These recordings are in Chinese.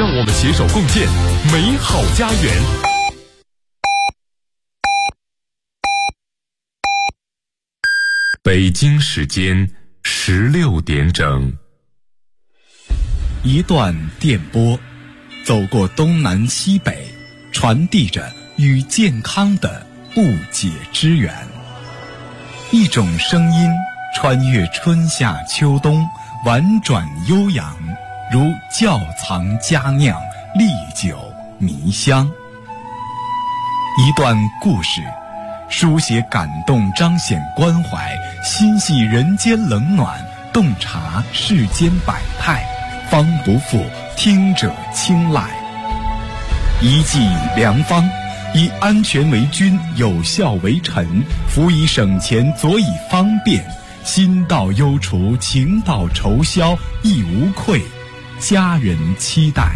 让我们携手共建美好家园。北京时间16点整。 一段电波，走过东南西北，传递着与健康的不解之缘。一种声音穿越春夏秋冬，婉转悠扬，如窖藏佳酿，历久弥香。一段故事，书写感动，彰显关怀，心系人间冷暖，洞察世间百态，方不负听者青睐。一剂良方，以安全为君，有效为臣，辅以省钱，佐以方便，心到忧除，情到愁消，亦无愧，家人期待。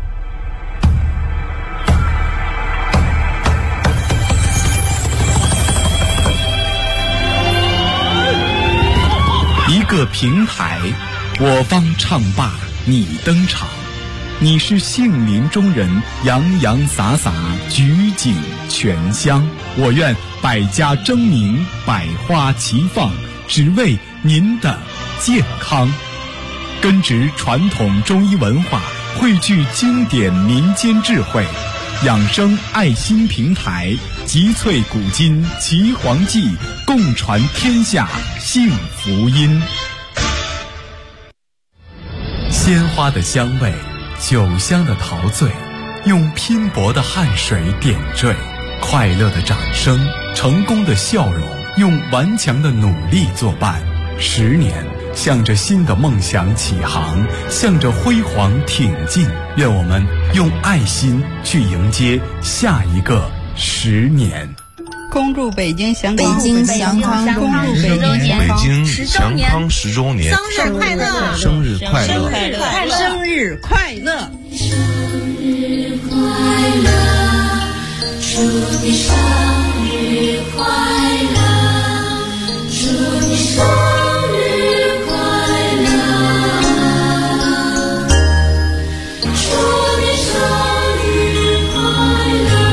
一个平台，我方唱罢你登场，你是杏林中人，洋洋洒洒，举景全香。我愿百家争鸣，百花齐放，只为您的健康。根植传统中医文化，汇聚经典民间智慧，养生爱心平台，集萃古今奇黄记，共传天下幸福音。鲜花的香味，酒香的陶醉，用拼搏的汗水点缀，快乐的掌声，成功的笑容，用顽强的努力作伴。10年，向着新的梦想起航，向着辉煌挺进。愿我们用爱心去迎接下一个10年。 恭祝北京祥康 10周年， 生日快乐， 生日快乐， 生日快乐， 生日快乐，祝你生日快乐，祝你生日快乐，祝你生日快乐。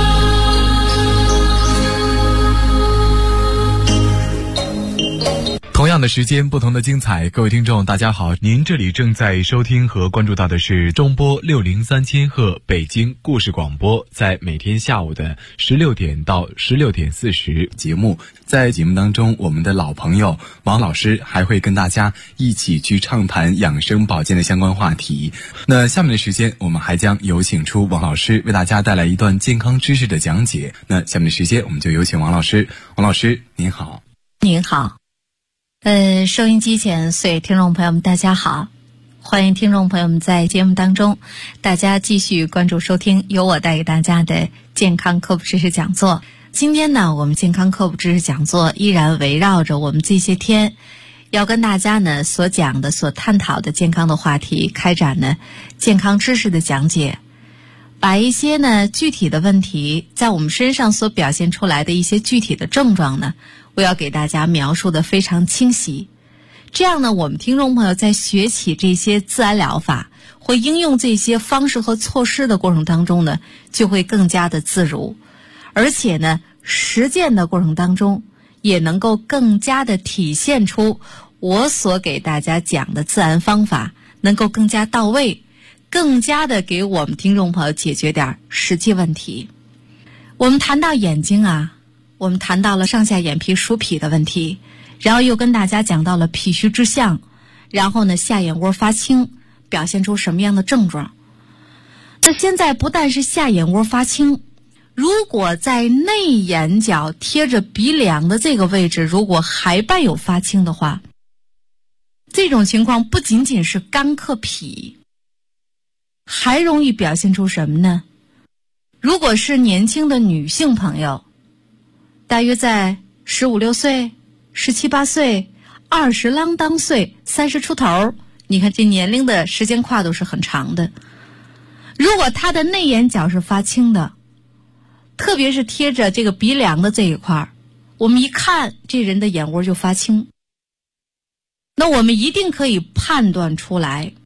同样的时间，不同的精彩。各位听众大家好，您这里正在收听和关注到的是中波603千赫北京故事广播，在每天下午的16点到16点40节目。在节目当中，我们的老朋友王老师还会跟大家一起去畅谈养生保健的相关话题。那下面的时间，我们还将有请出王老师为大家带来一段健康知识的讲解。那下面的时间，我们就有请王老师。王老师您好。 您好。收音机前所有听众朋友们大家好，欢迎听众朋友们在节目当中大家继续关注收听由我带给大家的健康科普知识讲座。今天呢，我们健康科普知识讲座依然围绕着我们这些天要跟大家呢所讲的所探讨的健康的话题开展呢健康知识的讲解，把一些呢具体的问题在我们身上所表现出来的一些具体的症状呢，我要给大家描述的非常清晰。这样呢，我们听众朋友在学习这些自然疗法或应用这些方式和措施的过程当中呢，就会更加的自如，而且呢，实践的过程当中也能够更加的体现出我所给大家讲的自然方法能够更加到位，更加的给我们听众朋友解决点实际问题。我们谈到眼睛啊，我们谈到了上下眼皮疏脾的问题，然后又跟大家讲到了脾虚之象，然后呢下眼窝发青表现出什么样的症状。那现在不但是下眼窝发青，如果在内眼角贴着鼻梁的这个位置如果还伴有发青的话，这种情况不仅仅是肝克脾，还容易表现出什么呢？如果是年轻的女性朋友，大约在15、16岁、17、18岁、20啷当岁、30出头，你看这年龄的时间跨度是很长的。如果他的内眼角是发青的，特别是贴着这个鼻梁的这一块，我们一看这人的眼窝就发青，那我们一定可以判断出来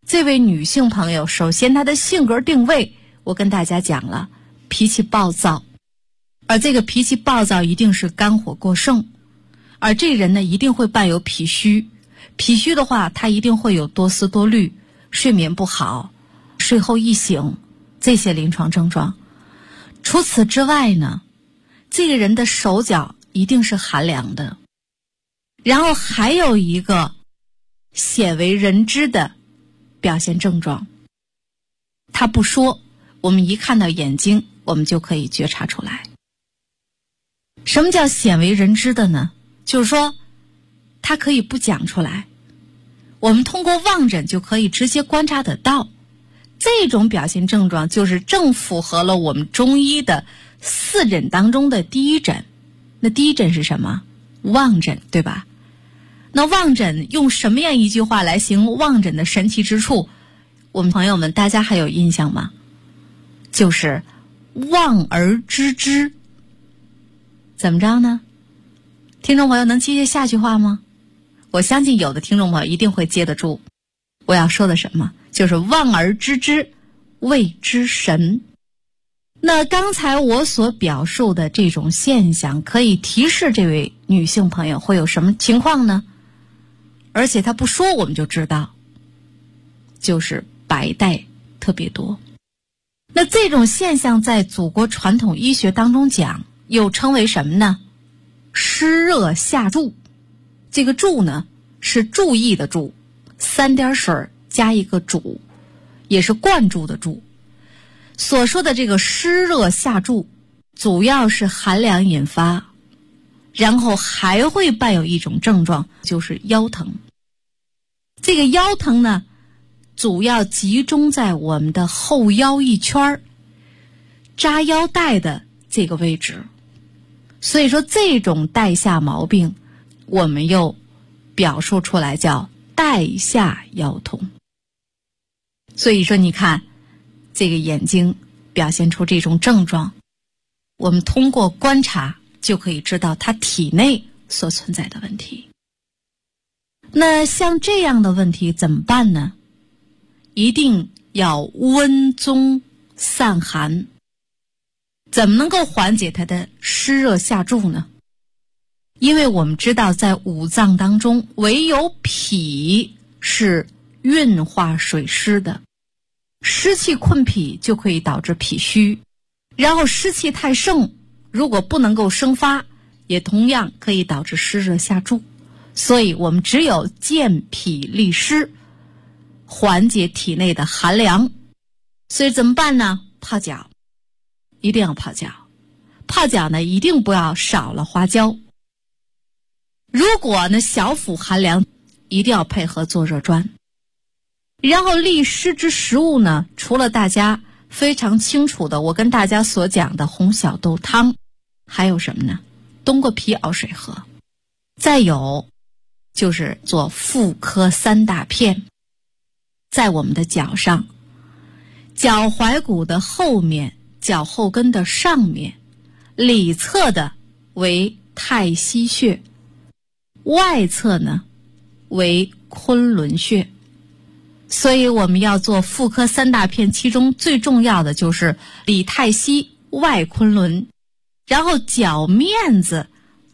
这位女性朋友，首先她的性格定位，我跟大家讲了，脾气暴躁，而这个脾气暴躁一定是肝火过盛，而这人呢一定会伴有脾虚，脾虚的话他一定会有多思多虑，睡眠不好，睡后易醒，这些临床症状。除此之外呢，这个人的手脚一定是寒凉的，然后还有一个鲜为人知的表现症状，他不说，我们一看到眼睛我们就可以觉察出来。什么叫鲜为人知的呢？就是说他可以不讲出来，我们通过望诊就可以直接观察得到。这种表现症状就是正符合了我们中医的4诊当中的第一诊。那第一诊是什么？望诊，对吧？那望诊用什么样一句话来形容望诊的神奇之处？我们朋友们大家还有印象吗？就是望而知之。怎么着呢？听众朋友能接下句话吗？我相信有的听众朋友一定会接得住。我要说的什么？就是望而知之，谓之神。那刚才我所表述的这种现象，可以提示这位女性朋友会有什么情况呢？而且她不说我们就知道，就是白带特别多。那这种现象在祖国传统医学当中讲，又称为什么呢？湿热下注。这个注呢，是注意的注，3点水加一个主，也是灌注的注。所说的这个湿热下注，主要是寒凉引发，然后还会伴有一种症状，就是腰疼。这个腰疼呢，主要集中在我们的后腰一圈扎腰带的这个位置。所以说这种带下毛病，我们又表述出来叫带下腰痛。所以说你看这个眼睛表现出这种症状，我们通过观察就可以知道他体内所存在的问题。那像这样的问题怎么办呢？一定要温宗散寒。怎么能够缓解它的湿热下注呢？因为我们知道在五脏当中，唯有脾是运化水湿的，湿气困脾就可以导致脾虚，然后湿气太盛，如果不能够生发，也同样可以导致湿热下注。所以我们只有健脾利湿，缓解体内的寒凉。所以怎么办呢？泡脚，一定要泡脚。泡脚呢，一定不要少了花椒。如果呢小腹寒凉，一定要配合做热砖。然后利湿之食物呢，除了大家非常清楚的我跟大家所讲的红小豆汤，还有什么呢？冬瓜皮熬水喝。再有就是做妇科3大片，在我们的脚上，脚踝骨的后面，脚后跟的上面，里侧的为太溪穴，外侧呢为昆仑穴。所以我们要做妇科3大片，其中最重要的就是里太溪外昆仑，然后脚面子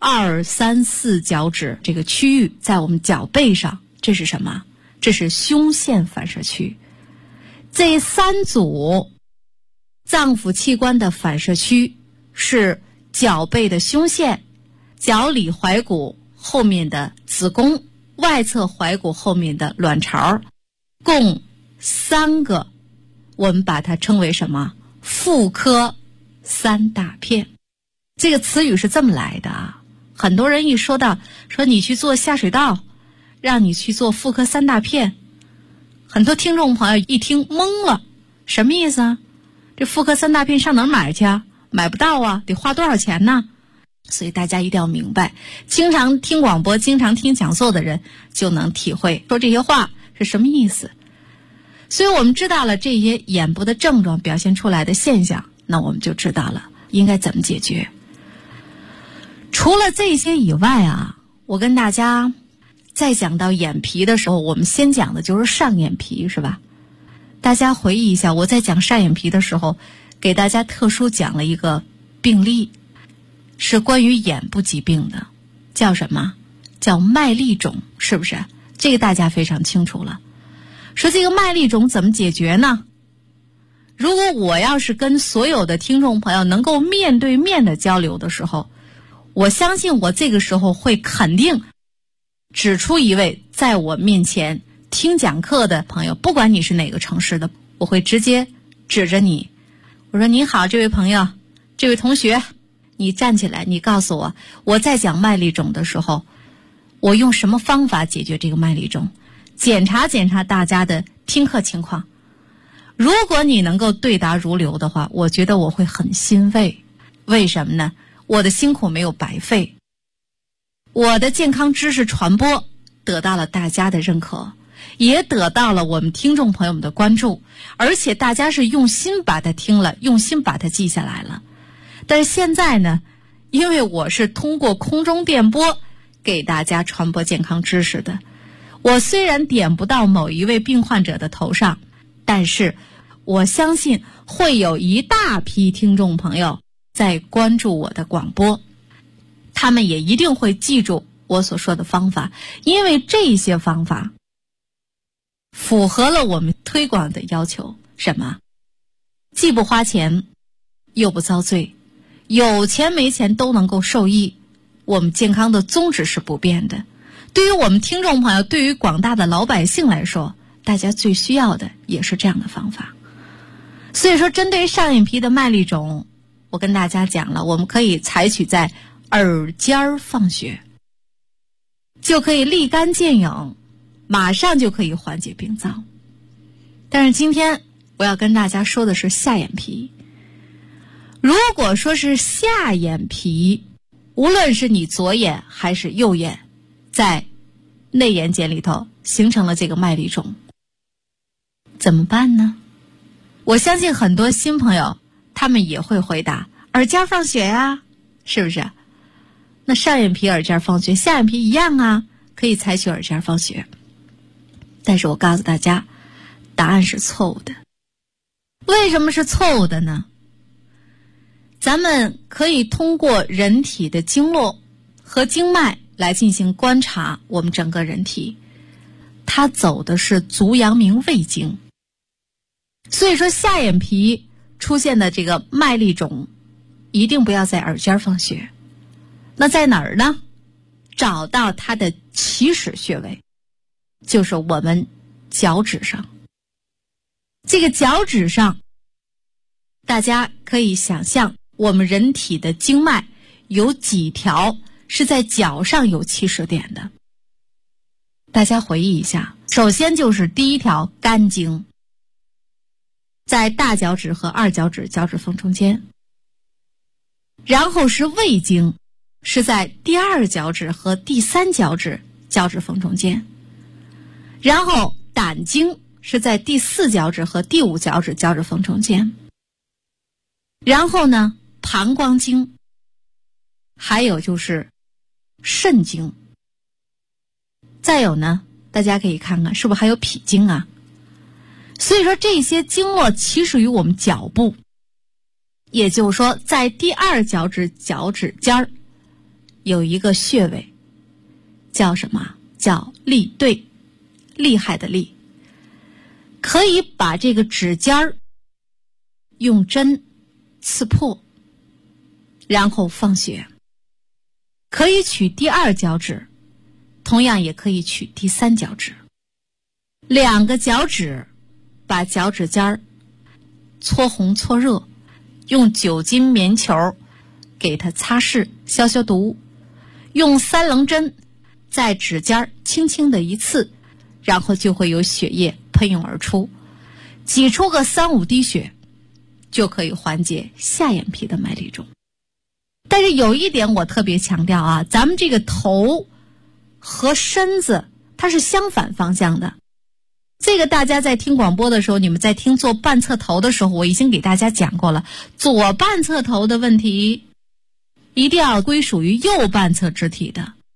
2、3、4脚趾这个区域在我们脚背上，这是什么？这是胸腺反射区。这3组脏腑器官的反射区是脚背的胸腺、脚里踝骨后面的子宫、外侧踝骨后面的卵巢，共3个，我们把它称为什么？妇科3大片。这个词语是这么来的啊。很多人一说到说你去做下水道，让你去做妇科3大片，很多听众朋友一听懵了，什么意思啊？这妇科3大片上哪儿买去啊？买不到啊，得花多少钱呢？所以大家一定要明白，经常听广播、经常听讲座的人就能体会说这些话是什么意思。所以我们知道了这些眼部的症状表现出来的现象，那我们就知道了应该怎么解决。除了这些以外啊，我跟大家在讲到眼皮的时候，我们先讲的就是上眼皮，是吧？大家回忆一下，我在讲上眼皮的时候，给大家特殊讲了一个病例，是关于眼部疾病的，叫什么？叫麦粒肿，是不是？这个大家非常清楚了。说这个麦粒肿怎么解决呢？如果我要是跟所有的听众朋友能够面对面的交流的时候，我相信我这个时候会肯定指出一位在我面前听讲课的朋友，不管你是哪个城市的，我会直接指着你，我说你好，这位朋友，这位同学，你站起来，你告诉我，我在讲麦粒肿的时候，我用什么方法解决这个麦粒肿？检查检查大家的听课情况。如果你能够对答如流的话，我觉得我会很欣慰。为什么呢？我的辛苦没有白费，我的健康知识传播得到了大家的认可，也得到了我们听众朋友们的关注，而且大家是用心把它听了，用心把它记下来了。但是现在呢，因为我是通过空中电波给大家传播健康知识的，我虽然点不到某一位病患者的头上，但是我相信会有一大批听众朋友在关注我的广播，他们也一定会记住我所说的方法，因为这些方法符合了我们推广的要求。什么？既不花钱，又不遭罪，有钱没钱都能够受益。我们健康的宗旨是不变的。对于我们听众朋友，对于广大的老百姓来说，大家最需要的也是这样的方法。所以说，针对上眼皮的麦粒肿，我跟大家讲了，我们可以采取在耳尖放血，就可以立竿见影，马上就可以缓解病灶。但是今天我要跟大家说的是下眼皮。如果说是下眼皮，无论是你左眼还是右眼，在内眼睑里头形成了这个麦粒肿，怎么办呢？我相信很多新朋友他们也会回答，耳尖放血呀，是不是？那上眼皮耳尖放血，下眼皮一样啊，可以采取耳尖放血。但是我告诉大家，答案是错误的。为什么是错误的呢？咱们可以通过人体的经络和经脉来进行观察我们整个人体，它走的是足阳明胃经。所以说下眼皮出现的这个麦粒肿，一定不要在耳尖放血。那在哪儿呢？找到它的起始穴位，就是我们脚趾上。这个脚趾上，大家可以想象我们人体的经脉有几条是在脚上有起始点的。大家回忆一下，首先就是第一条肝经，在大脚趾和二脚趾脚趾缝中间，然后是胃经，是在第二脚趾和第三脚趾脚趾缝中间，然后胆经是在第四脚趾和第五脚趾脚趾缝中间，然后呢膀胱经，还有就是肾经，再有呢大家可以看看是不是还有脾经啊。所以说这些经络起始于我们脚部，也就是说在第二脚趾脚趾尖儿有一个穴位，叫什么？叫立对，厉害的厉。可以把这个指尖儿用针刺破，然后放血。可以取第二脚趾，同样也可以取第三脚趾。两个脚趾把脚趾尖儿搓红搓热，用酒精棉球给它擦拭消消毒，用3棱针在指尖轻轻的一刺，然后就会有血液喷涌而出，挤出个3-5滴血，就可以缓解下眼皮的麦粒肿。但是有一点我特别强调啊，咱们这个头和身子它是相反方向的。这个大家在听广播的时候，你们在听做半侧头的时候，我已经给大家讲过了。左半侧头的问题一定要归属于右半侧肢体的，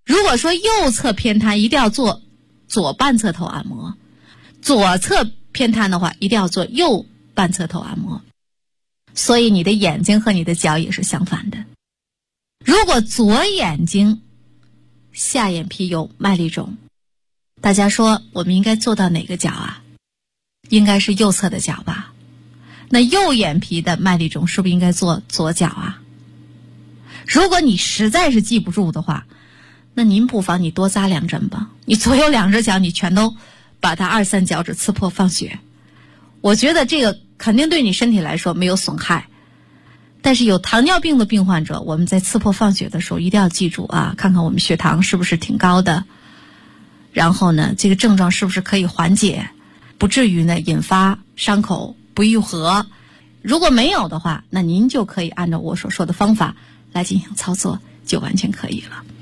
如果说右侧偏瘫，一定要做左半侧头按摩；左侧偏瘫的话，一定要做右半侧头按摩。所以你的眼睛和你的脚也是相反的。如果左眼睛下眼皮有麦粒肿，大家说我们应该做到哪个角啊？应该是右侧的角吧？那右眼皮的麦粒肿是不是应该做左角啊？如果你实在是记不住的话，那您不妨你多扎2针吧，你左右2只脚你全都把它2、3脚趾刺破放血，我觉得这个肯定对你身体来说没有损害。但是有糖尿病的病患者，我们在刺破放血的时候一定要记住啊，看看我们血糖是不是挺高的，然后呢这个症状是不是可以缓解，不至于呢引发伤口不愈合。如果没有的话，那您就可以按照我所说的方法来进行操作，就完全可以了。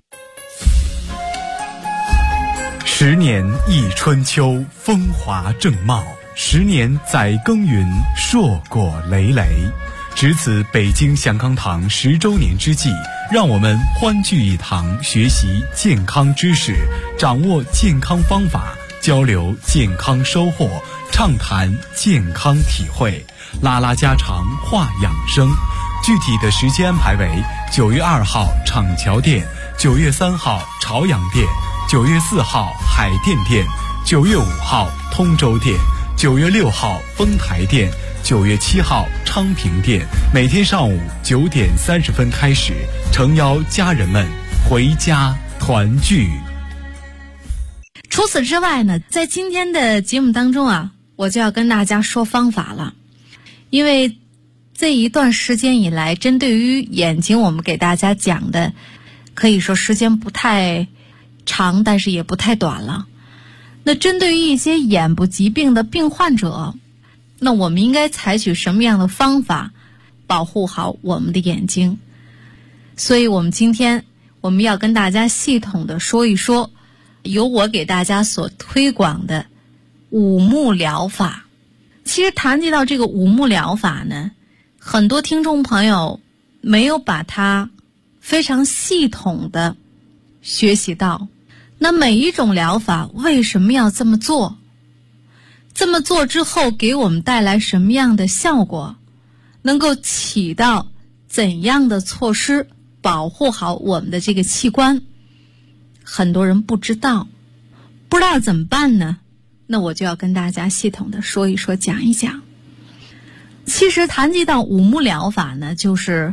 10年忆春秋，风华正茂；10年载耕耘，硕果累累。值此北京祥康堂10周年之际，让我们欢聚一堂，学习健康知识，掌握健康方法，交流健康收获，畅谈健康体会，拉拉家常，话养生。具体的时间安排为9月2号厂桥店，9月3号朝阳店，9月4号海淀店，9月5号通州店，9月6号丰台店，9月7号昌平店。每天上午9点30分开始，诚邀家人们回家团聚。 除此之外呢，在今天的节目当中啊，我就要跟大家说方法了。因为这一段时间以来，针对于眼睛我们给大家讲的可以说时间不太长，但是也不太短了。那针对于一些眼部疾病的病患者，那我们应该采取什么样的方法保护好我们的眼睛？所以我们今天我们要跟大家系统的说一说由我给大家所推广的五目疗法。其实谈及到这个五目疗法呢，很多听众朋友没有把它非常系统的学习到。那每一种疗法为什么要这么做？这么做之后给我们带来什么样的效果？能够起到怎样的措施保护好我们的这个器官？很多人不知道，不知道怎么办呢？那我就要跟大家系统的说一说，讲一讲。其实谈及到五目疗法呢，就是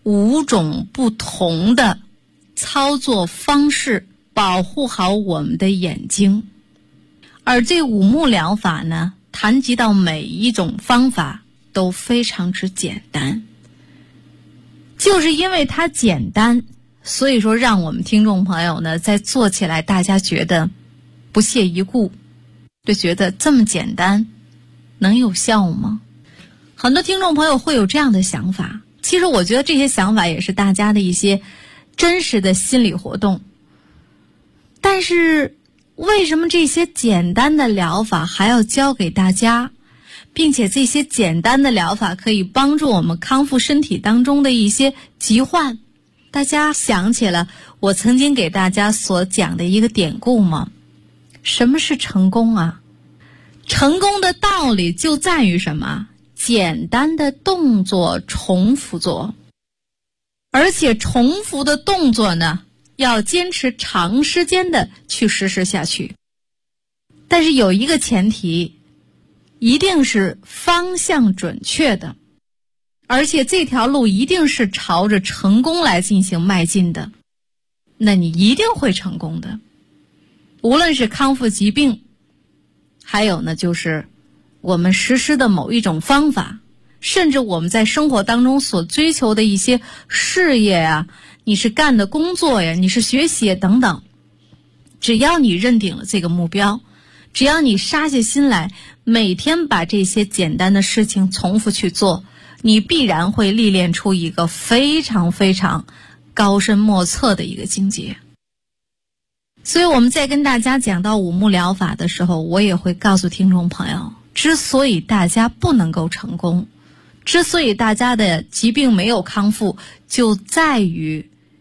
5种不同的操作方式保护好我们的眼睛。而这五目疗法呢，谈及到每一种方法都非常之简单。就是因为它简单，所以说让我们听众朋友呢，在做起来大家觉得不屑一顾，就觉得这么简单能有效吗？很多听众朋友会有这样的想法。其实我觉得这些想法也是大家的一些真实的心理活动。但是为什么这些简单的疗法还要教给大家，并且这些简单的疗法可以帮助我们康复身体当中的一些疾患？大家想起了我曾经给大家所讲的一个典故吗？什么是成功啊？成功的道理就在于什么？简单的动作重复做，而且重复的动作呢，要坚持长时间的去实施下去。但是有一个前提，一定是方向准确的，而且这条路一定是朝着成功来进行迈进的，那你一定会成功的。无论是康复疾病，还有呢就是我们实施的某一种方法，甚至我们在生活当中所追求的一些事业啊，你是干的工作呀，你是学习等等，只要你认定了这个目标，只要你杀下心来，每天把这些简单的事情重复去做，你必然会历练出一个非常非常高深莫测的一个境界。所以我们在跟大家讲到五目疗法的时候，我也会告诉听众朋友，之所以大家不能够成功，之所以大家的疾病没有康复，就在于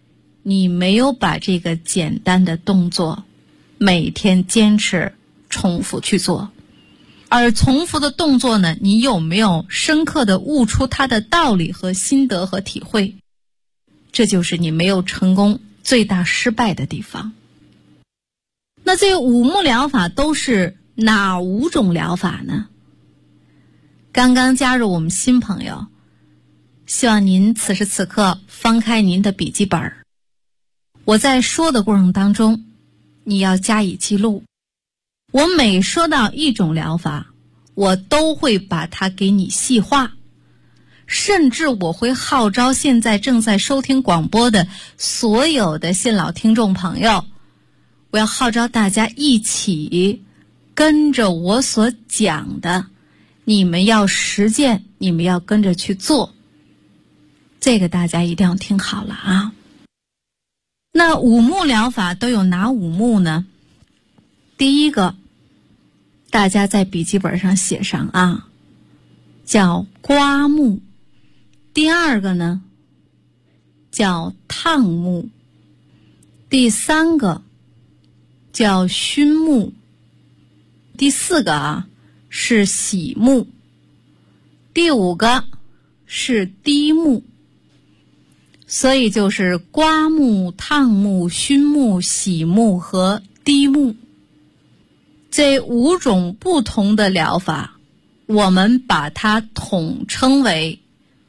你没有把这个简单的动作每天坚持重复去做。而重复的动作呢，你有没有深刻的悟出它的道理和心得和体会？这就是你没有成功最大失败的地方。那这5目疗法都是哪5种疗法呢？刚刚加入我们新朋友，希望您此时此刻翻开您的笔记本，我在说的过程当中你要加以记录。我每说到一种疗法，我都会把它给你细化，甚至我会号召现在正在收听广播的所有的新老听众朋友，我要号召大家一起跟着我所讲的，你们要实践，你们要跟着去做。这个大家一定要听好了啊。那5目疗法都有哪5目呢？第一个，大家在笔记本上写上啊，叫刮目。第二个呢，叫烫目。第3个叫熏目。第4个是洗目。第5个是滴目。所以就是刮目、烫目、熏目、洗目和滴目。这5种不同的疗法，我们把它统称为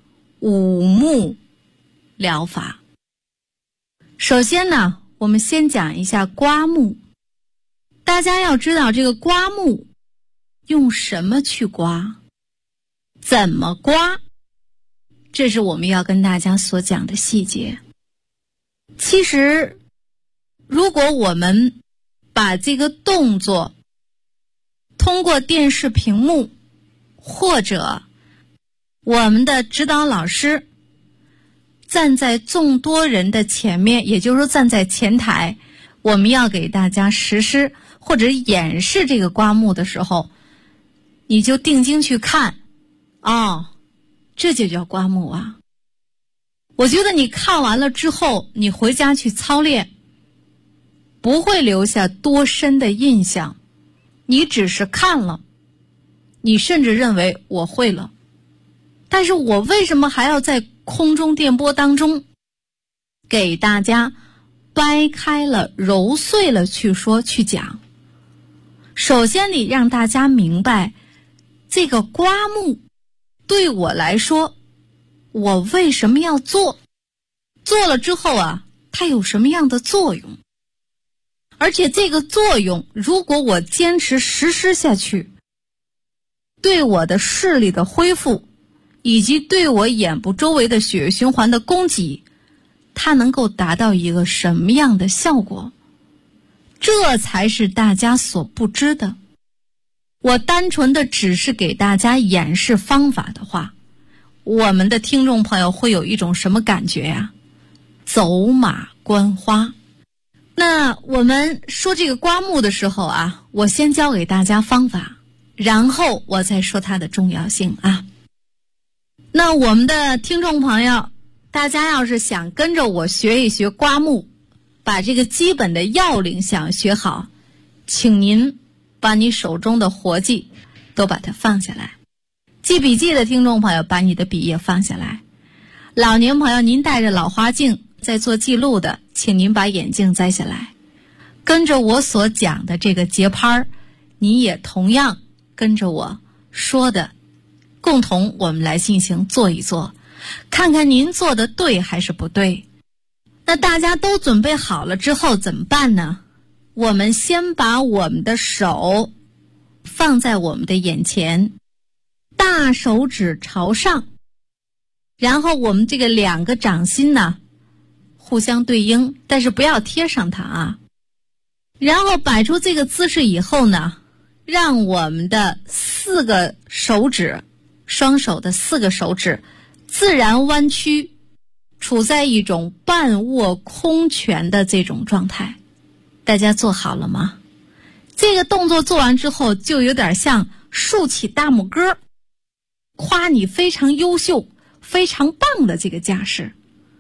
5目疗法。首先呢，我们先讲一下刮目。大家要知道这个刮目用什么去刮，怎么刮，这是我们要跟大家所讲的细节。其实如果我们把这个动作通过电视屏幕或者我们的指导老师站在众多人的前面，也就是说站在前台，我们要给大家实施或者演示这个刮目的时候，你就定睛去看，这就叫刮目啊。我觉得你看完了之后，你回家去操练，不会留下多深的印象，你只是看了，你甚至认为我会了。但是我为什么还要在空中电波当中给大家掰开了揉碎了去说去讲？首先你让大家明白这个刮目对我来说，我为什么要做，做了之后它有什么样的作用，而且这个作用如果我坚持实施下去，对我的视力的恢复以及对我眼部周围的血液循环的供给，它能够达到一个什么样的效果，这才是大家所不知的。我单纯的只是给大家演示方法的话，我们的听众朋友会有一种什么感觉呀？走马观花。那我们说这个刮目的时候我先教给大家方法，然后我再说它的重要性啊。那我们的听众朋友，大家要是想跟着我学一学刮目，把这个基本的要领想学好，请您把你手中的活计都把它放下来。记笔记的听众朋友，把你的笔也放下来。老年朋友，您戴着老花镜在做记录的，请您把眼镜摘下来。跟着我所讲的这个节拍，你也同样跟着我说的，共同我们来进行做一做，看看您做的对还是不对。那大家都准备好了之后怎么办呢？我们先把我们的手放在我们的眼前，大手指朝上，然后我们这个2个掌心呢互相对应，但是不要贴上它然后摆出这个姿势以后呢，让我们的4个手指，双手的4个手指自然弯曲，处在一种半握空拳的这种状态。大家做好了吗？这个动作做完之后，就有点像竖起大拇哥，夸你非常优秀非常棒的这个架势。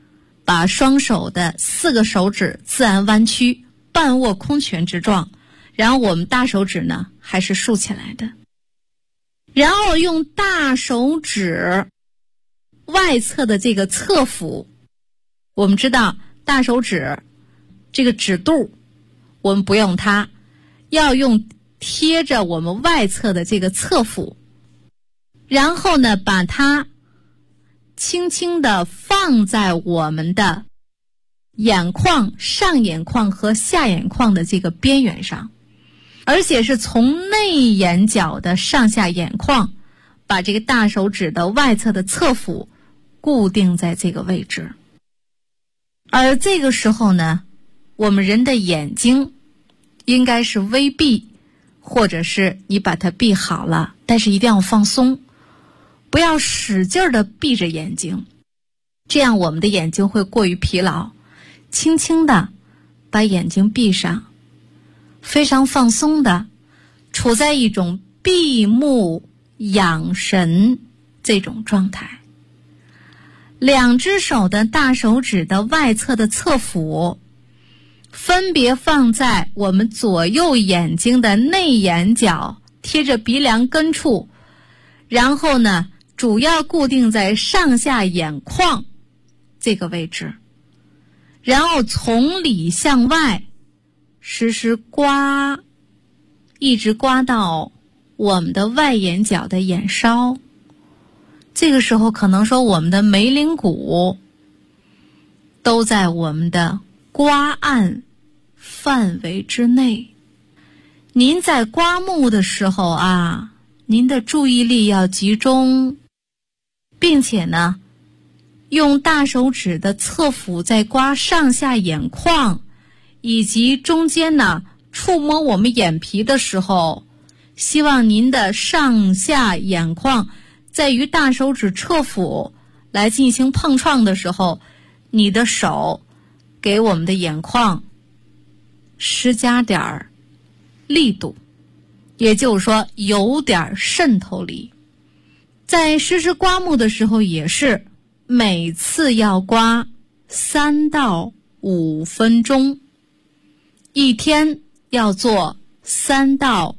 把双手的4个手指自然弯曲，半握空拳之状，然后我们大手指呢还是竖起来的，然后用大手指外侧的这个侧腹，我们知道大手指这个指肚我们不用它，要用贴着我们外侧的这个侧腹，然后呢把它轻轻地放在我们的眼眶、上眼眶和下眼眶的这个边缘上，而且是从内眼角的上下眼眶把这个大手指的外侧的侧腹固定在这个位置。而这个时候呢，我们人的眼睛应该是微闭，或者是你把它闭好了，但是一定要放松，不要使劲的闭着眼睛，这样我们的眼睛会过于疲劳。轻轻的把眼睛闭上，非常放松的处在一种闭目养神这种状态。2只手的大手指的外侧的侧腹分别放在我们左右眼睛的内眼角，贴着鼻梁根处，然后呢主要固定在上下眼眶这个位置，然后从里向外时时刮，一直刮到我们的外眼角的眼梢。这个时候可能说我们的眉棱骨都在我们的刮按范围之内。您在刮目的时候啊，您的注意力要集中，并且呢用大手指的侧腹在刮上下眼眶，以及中间呢触摸我们眼皮的时候，希望您的上下眼眶在与大手指侧腹来进行碰撞的时候，你的手给我们的眼眶施加点力度，也就是说有点渗透力。在实时刮目的时候也是每次要刮3到5分钟，一天要做3到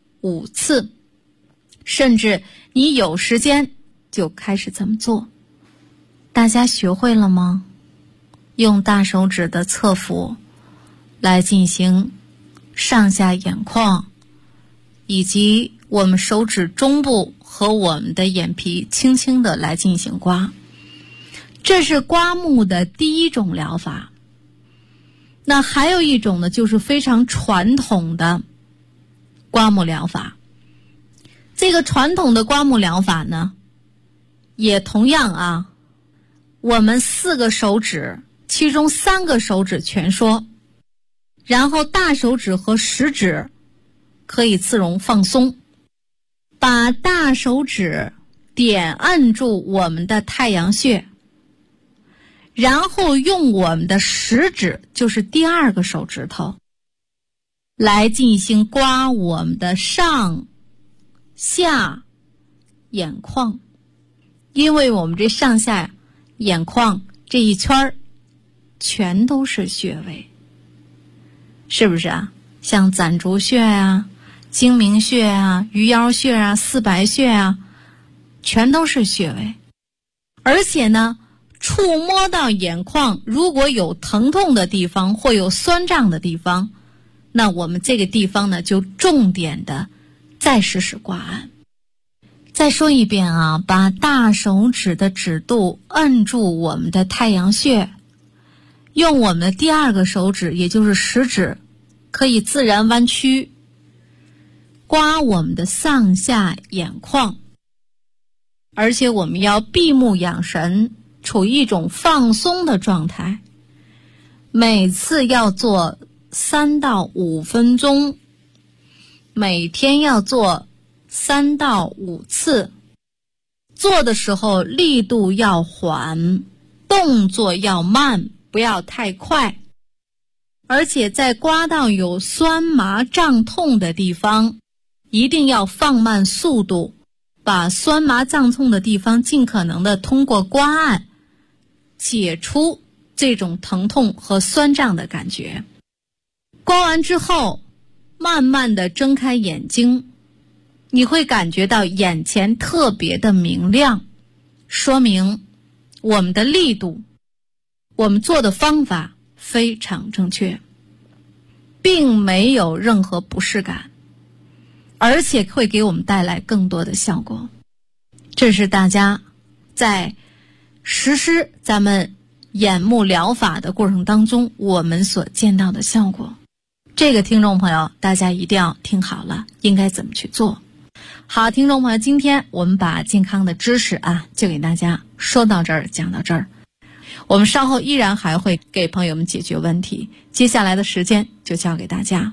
5次，甚至你有时间就开始这么做。大家学会了吗？用大手指的侧腹来进行上下眼眶，以及我们手指中部和我们的眼皮轻轻的来进行刮。这是刮目的第一种疗法。那还有一种呢，就是非常传统的刮目疗法。这个传统的刮目疗法呢，也同样啊，我们4个手指，其中3个手指蜷缩，然后大手指和食指可以自容放松，把大手指点按住我们的太阳穴，然后用我们的食指，就是第2个手指头，来进行刮我们的上下眼眶。因为我们这上下眼眶这一圈全都是穴位，是不是啊？像攒竹穴啊、睛明穴啊、鱼腰穴啊、四白穴啊，全都是穴位。而且呢，触摸到眼眶如果有疼痛的地方或有酸胀的地方，那我们这个地方呢就重点的再实施刮按。再说一遍啊，把大手指的指肚按住我们的太阳穴，用我们的第2个手指，也就是食指，可以自然弯曲，刮我们的上下眼眶。而且我们要闭目养神，处于一种放松的状态。每次要做3到5分钟，每天要做3到5次。做的时候力度要缓，动作要慢，不要太快。而且在刮到有酸麻胀痛的地方，一定要放慢速度，把酸麻胀痛的地方尽可能的通过刮按解除这种疼痛和酸胀的感觉。刮完之后，慢慢的睁开眼睛，你会感觉到眼前特别的明亮，说明我们的力度，我们做的方法非常正确，并没有任何不适感，而且会给我们带来更多的效果。这是大家在实施咱们眼目疗法的过程当中我们所见到的效果。这个听众朋友大家一定要听好了，应该怎么去做。好，听众朋友，今天我们把健康的知识就给大家说到这儿，讲到这儿。我们稍后依然还会给朋友们解决问题，接下来的时间就交给大家。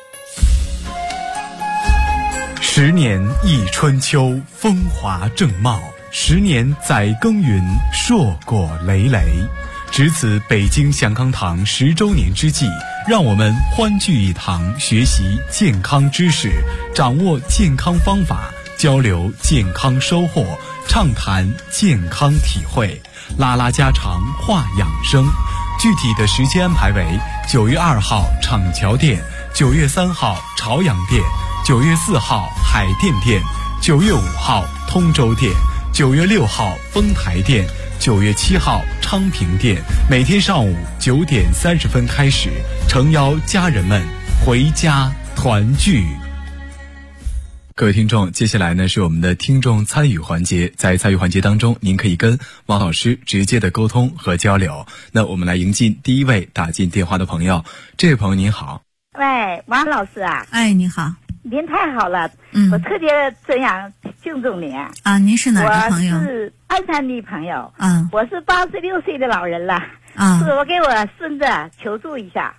10年一春秋，风华正茂；10年载耕耘，硕果累累。值此北京祥康堂10周年之际，让我们欢聚一堂，学习健康知识，掌握健康方法，交流健康收获，畅谈健康体会，拉拉家常，话养生。具体的时间安排为9月2号厂桥店，9月3号朝阳店，9月4号海淀店，9月5号通州店，9月6号丰台店，9月7号昌平店，每天上午9点30分开始，诚邀家人们回家团聚。各位听众，接下来呢是我们的听众参与环节，在参与环节当中，您可以跟王老师直接的沟通和交流。那我们来迎进第一位打进电话的朋友。这位朋友您好。 喂，王老师啊。 你好。 您太好了，我特别这样敬重您您是哪个朋友？ 我是鞍山的朋友我是86岁的老人了是我给我孙子求助一下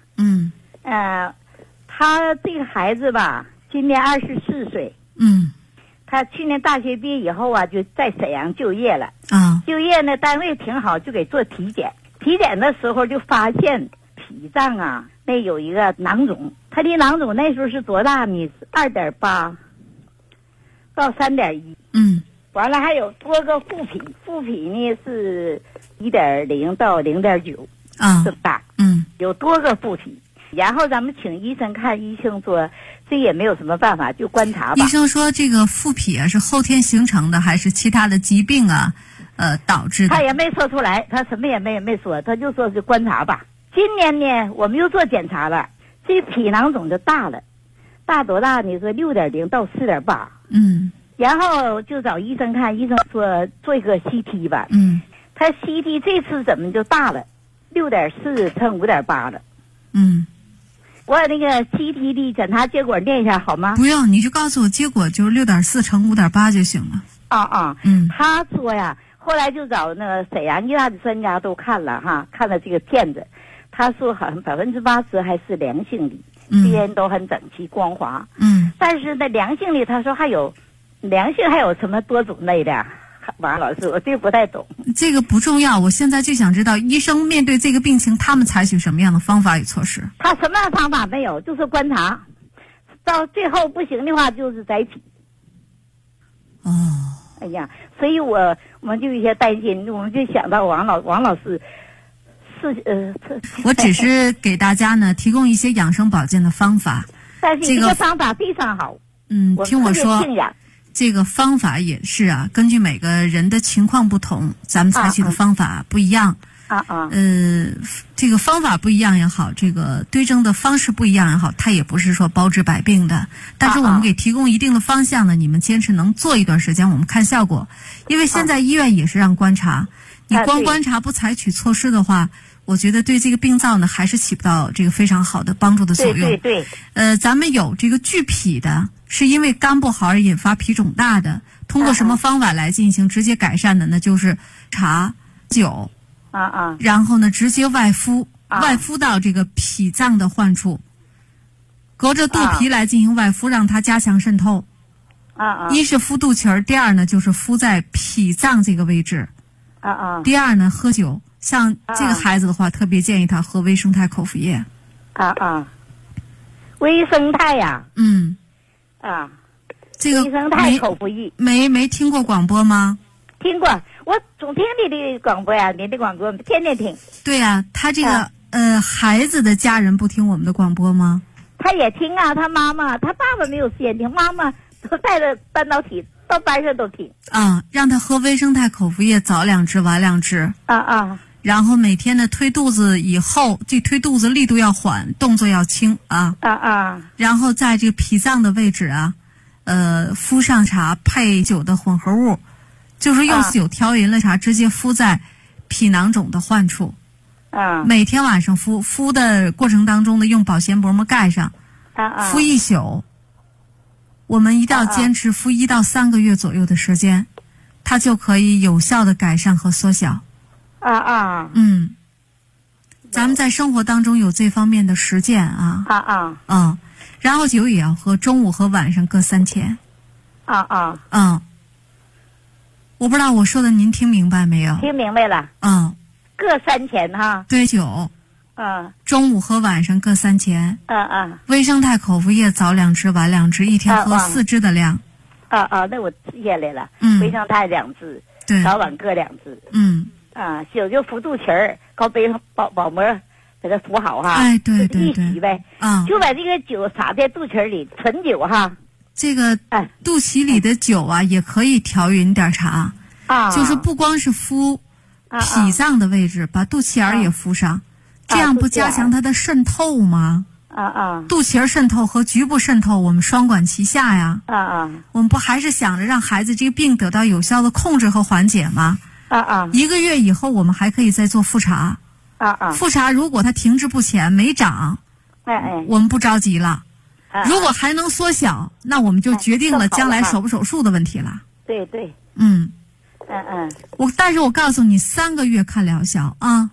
他这个孩子吧今年24岁他去年大学毕业以后就在沈阳就业了就业呢单位挺好，就给做体检的时候就发现脾脏那有一个囊肿，他的囊肿那时候是多大呢？是2.8到3.1。完了还有多个副脾呢是1.0到0.9这么大。有多个副脾。然后咱们请医生看，医生说这也没有什么办法，就观察吧。 医生说这个副脾是后天形成的，还是其他的疾病导致的？ 他也没说出来，他什么也没说，他就说是观察吧。今年呢我们又做检查了，这脾囊肿就大了，大多大呢？说6.0到4.8。然后就找医生看，医生说做一个 CT 吧。他 CT 这次怎么就大了，6.4乘5.8了。我那个 CT 的检查结果念一下好吗？ 不用，你就告诉我结果就是6.4乘5.8就行了。 他说呀，后来就找那个沈阳医大的专家都看了看了这个片子，他说好像80%还是良性的，这些人都很整齐光滑。但是呢良性的他说还有什么多种类的。王老师，我这不太懂。 这个不重要，我现在就想知道医生面对这个病情他们采取什么样的方法与措施。 他什么样的方法没有，就是观察，到最后不行的话就是摘脾。哎呀，所以我们就有些担心，我们就想到王老师我只是给大家呢提供一些养生保健的方法， 但是这个方法非常好。 听我说，这个方法也是根据每个人的情况不同，咱们采取的方法不一样。这个方法不一样也好，这个对症的方式不一样也好，它也不是说包治百病的。但是我们给提供一定的方向呢，你们坚持能做一段时间，我们看效果。因为现在医院也是让观察，你光观察不采取措施的话，我觉得对这个病灶呢还是起不到这个非常好的帮助的作用。 对。 咱们有这个聚脾的，是因为肝不好而引发脾肿大的，通过什么方法来进行直接改善的呢？就是茶酒然后呢直接外敷到这个脾脏的患处，隔着肚皮来进行外敷，让它加强渗透。一是敷肚脐儿，第二呢就是敷在脾脏这个位置。第二呢喝酒，像这个孩子的话，特别建议他喝微生态口服液。 微生态呀。 这个微生态口服液没听过广播吗？ 听过， 我总听你的广播呀，你的广播天天听。 对呀，他这个孩子的家人不听我们的广播吗？ 他也听啊，他妈妈、他爸爸没有时间听，妈妈都带着半导体到班上都听。 让他喝微生态口服液，早2支晚2支。然后每天呢推肚子以后，这推肚子力度要缓，动作要轻啊。然后在这个脾脏的位置啊，敷上茶配酒的混合物，就是用酒调匀了茶，直接敷在脾囊肿的患处。每天晚上敷的过程当中呢，用保鲜薄膜盖上，敷1宿。我们一定要坚持敷1到3个月左右的时间，它就可以有效的改善和缩小。咱们在生活当中有这方面的实践啊。然后酒也要喝，中午和晚上各3钱。我不知道我说的您听明白没有？ 听明白了。各3钱哈。 对，酒。中午和晚上各3钱。微生态口服液早2支晚2支，一天喝4支的量。 那我记下来了。微生态2支， 对， 早晚各2支。酒就敷肚脐儿，搞杯上保膜给它敷好哈。 对， 一洗呗。就把这个酒洒在肚脐里，纯酒哈。 这个肚脐里的酒啊，也可以调匀点茶。就是不光是敷脾脏的位置，把肚脐眼也敷上，这样不加强它的渗透吗？肚脐儿渗透和局部渗透，我们双管齐下呀。我们不还是想着让孩子这个病得到有效的控制和缓解吗？1个月以后，我们还可以再做复查。复查如果它停滞不前没长，我们不着急了。如果还能缩小，那我们就决定了将来手不手术的问题了。 对。 但是我告诉你，3个月看疗效啊。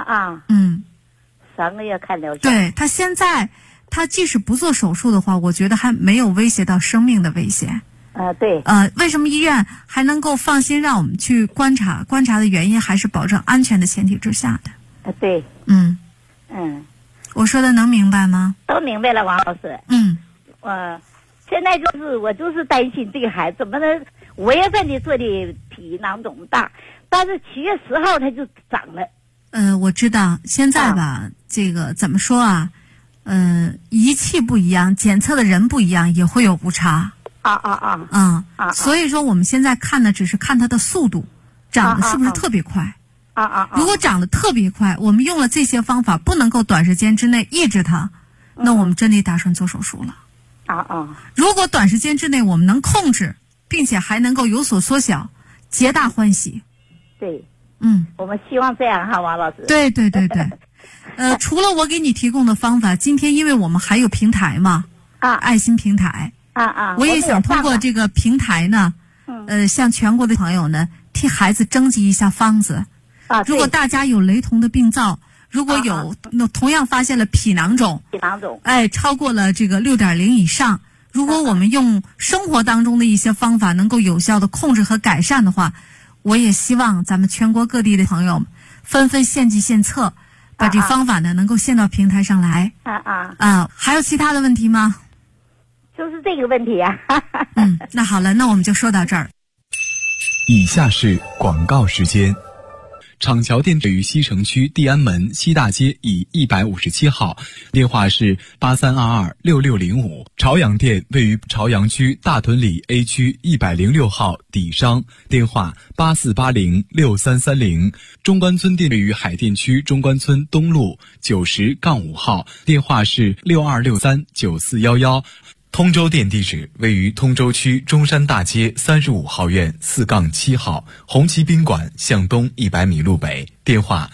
3个月看疗效。 对，他现在，他即使不做手术的话，我觉得还没有威胁到生命的危险。 对。 为什么医院还能够放心让我们去观察？观察的原因还是保证安全的前提之下的。 对。 我说的能明白吗？ 都明白了，王老师。现在我就是担心这个孩子怎么能5月份的做的脾囊肿大，但是7月10号他就长了。 我知道现在吧，这个怎么说啊？仪器不一样，检测的人不一样，也会有误差。所以说我们现在看的只是看它的速度，长得是不是特别快。如果长得特别快，我们用了这些方法不能够短时间之内抑制它，那我们真得打算做手术了。如果短时间之内我们能控制，并且还能够有所缩小，皆大欢喜。 对。我们希望这样哈，王老师。 对。除了我给你提供的方法，今天因为我们还有平台嘛，爱心平台。我也想通过这个平台呢，向全国的朋友呢，替孩子征集一下方子。如果大家有雷同的病灶，如果有同样发现了脾囊肿，超过了这个6.0以上，如果我们用生活当中的一些方法能够有效的控制和改善的话，我也希望咱们全国各地的朋友纷纷献计献策，把这方法呢能够献到平台上来。还有其他的问题吗？ 就是这个问题呀。 那好了，那我们就说到这儿。 以下是广告时间。厂桥店位于西城区地安门西大街以157号，电话是83226605。朝阳店位于朝阳区大屯里 A 区106号底商，电话84806330。中关村店位于海淀区中关村东路90-5号，电话是62639411。通州店地址位于通州区中山大街35号院4-7号，红旗宾馆向东100米路北，电话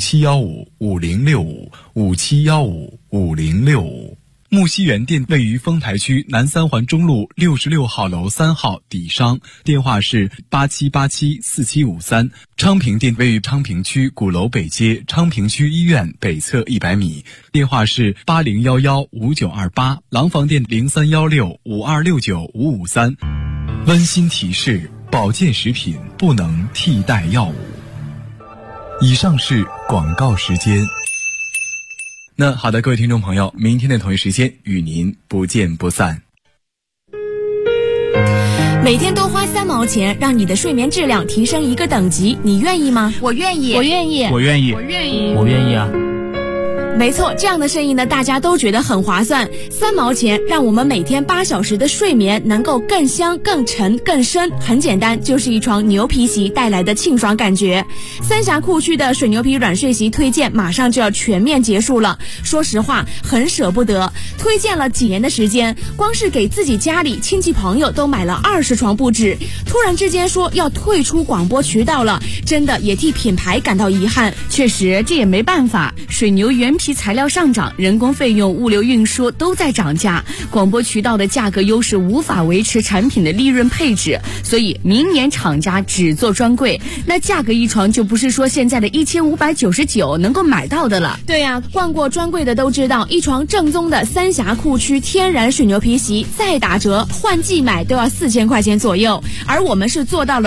57155065，57155065。木樨园店位于丰台区南三环中路66号楼3号底商，电话是87874753。昌平店位于昌平区鼓楼北街昌平区医院北侧100米，电话是80115928。廊坊店031652695553。温馨提示：保健食品不能替代药物。以上是广告时间。那好的，各位听众朋友，明天的同一时间与您不见不散。 每天多花3毛钱，让你的睡眠质量提升1个等级，你愿意吗？ 我愿意， 我愿意， 我愿意， 我愿意， 我愿意啊。 没错，这样的生意呢，大家都觉得很划算。3毛钱让我们每天8小时的睡眠能够更香、更沉、更深。很简单，就是一床牛皮席带来的沁爽感觉。三峡库区的水牛皮软睡席推荐马上就要全面结束了，说实话很舍不得。推荐了几年的时间，光是给自己家里亲戚朋友都买了20床不止。突然之间说要退出广播渠道了，真的也替品牌感到遗憾。 确实，这也没办法，水牛原皮材料上涨，人工费用、物流运输都在涨价，广播渠道的价格优势无法维持产品的利润配置，所以明年厂家只做专柜，那价格一床就不是说现在的1599能够买到的了。 对呀，逛过专柜的都知道，一床正宗的三峡库区天然水牛皮席再打折换季买都要4000块钱左右，而我们是做到了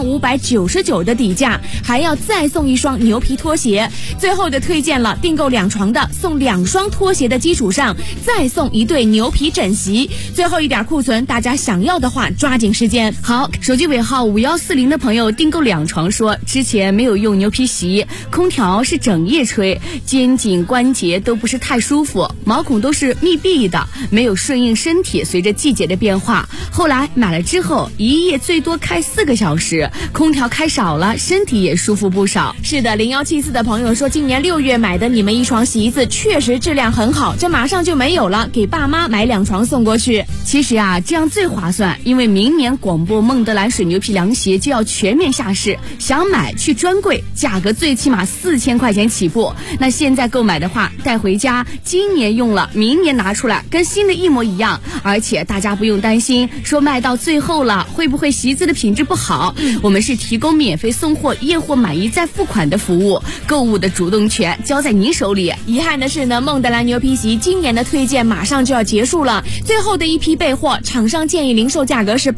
1599的底价，还要再送一双牛皮拖鞋。最后的推荐了，订购2床的送2双拖鞋的基础上，再送1对牛皮枕席。最后一点库存，大家想要的话抓紧时间。 好，手机尾号5140的朋友订购2床说，之前没有用牛皮席，空调是整夜吹，肩颈关节都不是太舒服，毛孔都是密闭的，没有顺应身体随着季节的变化。后来买了之后，一夜最多开4个小时，空调开少了，身体也舒服不少。 是的，0174的朋友说，今年6月买的你们一床席子确实质量很好，这马上就没有了，给爸妈买2床送过去。 其实啊，这样最划算，因为明年广播孟德兰水牛皮凉鞋就要全面下市，想买去专柜，价格最起码4000块钱起步。那现在购买的话，带回家，今年用了，明年拿出来，跟新的一模一样。而且大家不用担心，说卖到最后了会不会席子的品质不好？我们是提供免费送货、验货满意再付款的服务，购物的主动权交在您手里。 遗憾的是呢，孟德兰牛皮席今年的推荐马上就要结束了，最后的一批备货，厂商建议零售价格是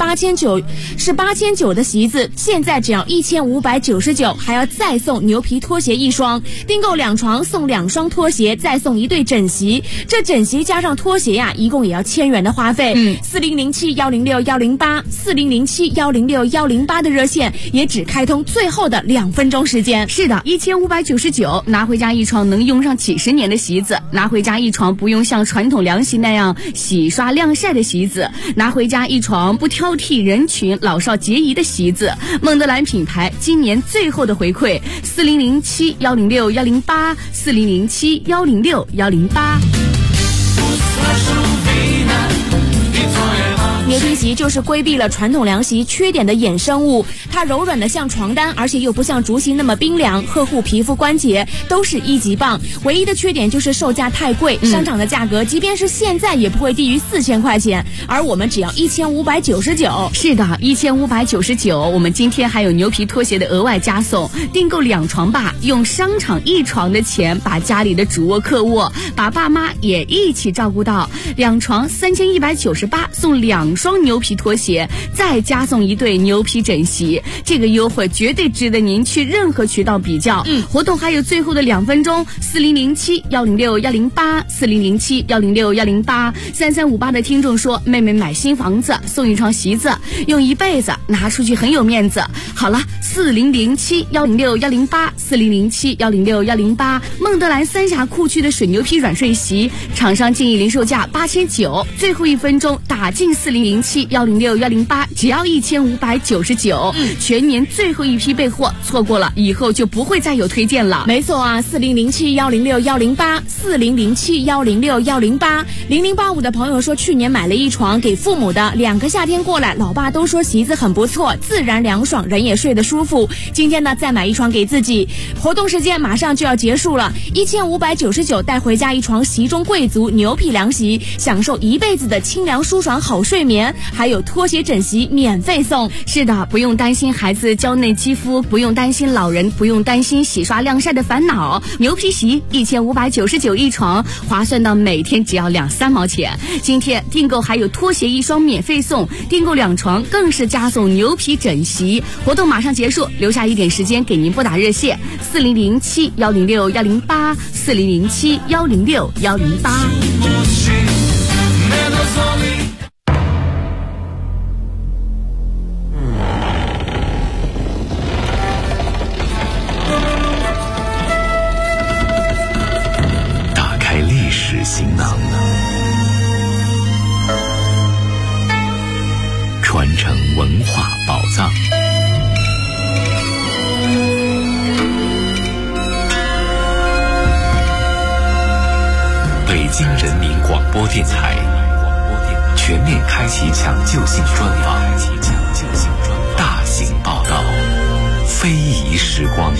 8900的席子，现在只要1599，还要再送牛皮拖鞋1双，订购2床送2双拖鞋，再送1对枕席，这枕席加上拖鞋呀，一共也要1000元的花费。4007106108，4007106108的热线也只开通最后的2分钟时间。 是的，1599拿回家一床能用上几10年的席子，拿回家一床不用像传统凉席那样洗刷晾晒的席子，拿回家一床不挑剔人群老少皆宜的席子。孟德兰品牌今年最后的回馈，4007106108，4007106108。 牛皮席就是规避了传统凉席缺点的衍生物，它柔软的像床单，而且又不像竹席那么冰凉，呵护皮肤关节，都是1级棒。唯一的缺点就是售价太贵，商场的价格即便是现在也不会低于4000块钱，而我们只要1599。 是的，1599。我们今天还有牛皮拖鞋的额外加送，订购2床吧，用商场1床的钱把家里的主卧、客卧，把爸妈也一起照顾到。2床3198，送2双牛皮拖鞋，再加送1对牛皮枕席，这个优惠绝对值得您去任何渠道比较。活动还有最后的2分钟，4007106108，4007106108。3358的听众说，妹妹买新房子送1床席子，用一辈子，拿出去很有面子。好了，4007106108，4007106108。孟德兰三峡库区的水牛皮软睡席，厂商建议零售价8900，最后1分钟打进4007106108，只要1599。全年最后一批备货，错过了以后就不会再有推荐了。 没错啊，4007106108，4007106108。0085的朋友说，去年买了1床给父母的，2个夏天过来，老爸都说席子很不错，自然凉爽，人也睡得舒服。今天呢，再买1床给自己。活动时间马上就要结束了，1599带回家1床席中贵族牛皮凉席，享受一辈子的清凉舒爽好睡眠，还有拖鞋枕席免费送。 是的，不用担心孩子娇嫩肌肤，不用担心老人，不用担心洗刷晾晒的烦恼。牛皮席1599一床，划算到每天只要2-3毛钱。今天订购还有拖鞋1双免费送，订购2床更是加送牛皮枕席。活动马上结束，留下一点时间给您拨打热线4007106108，4007106108。 播电台，全面开启抢救性专访，大型报道，非遗时光。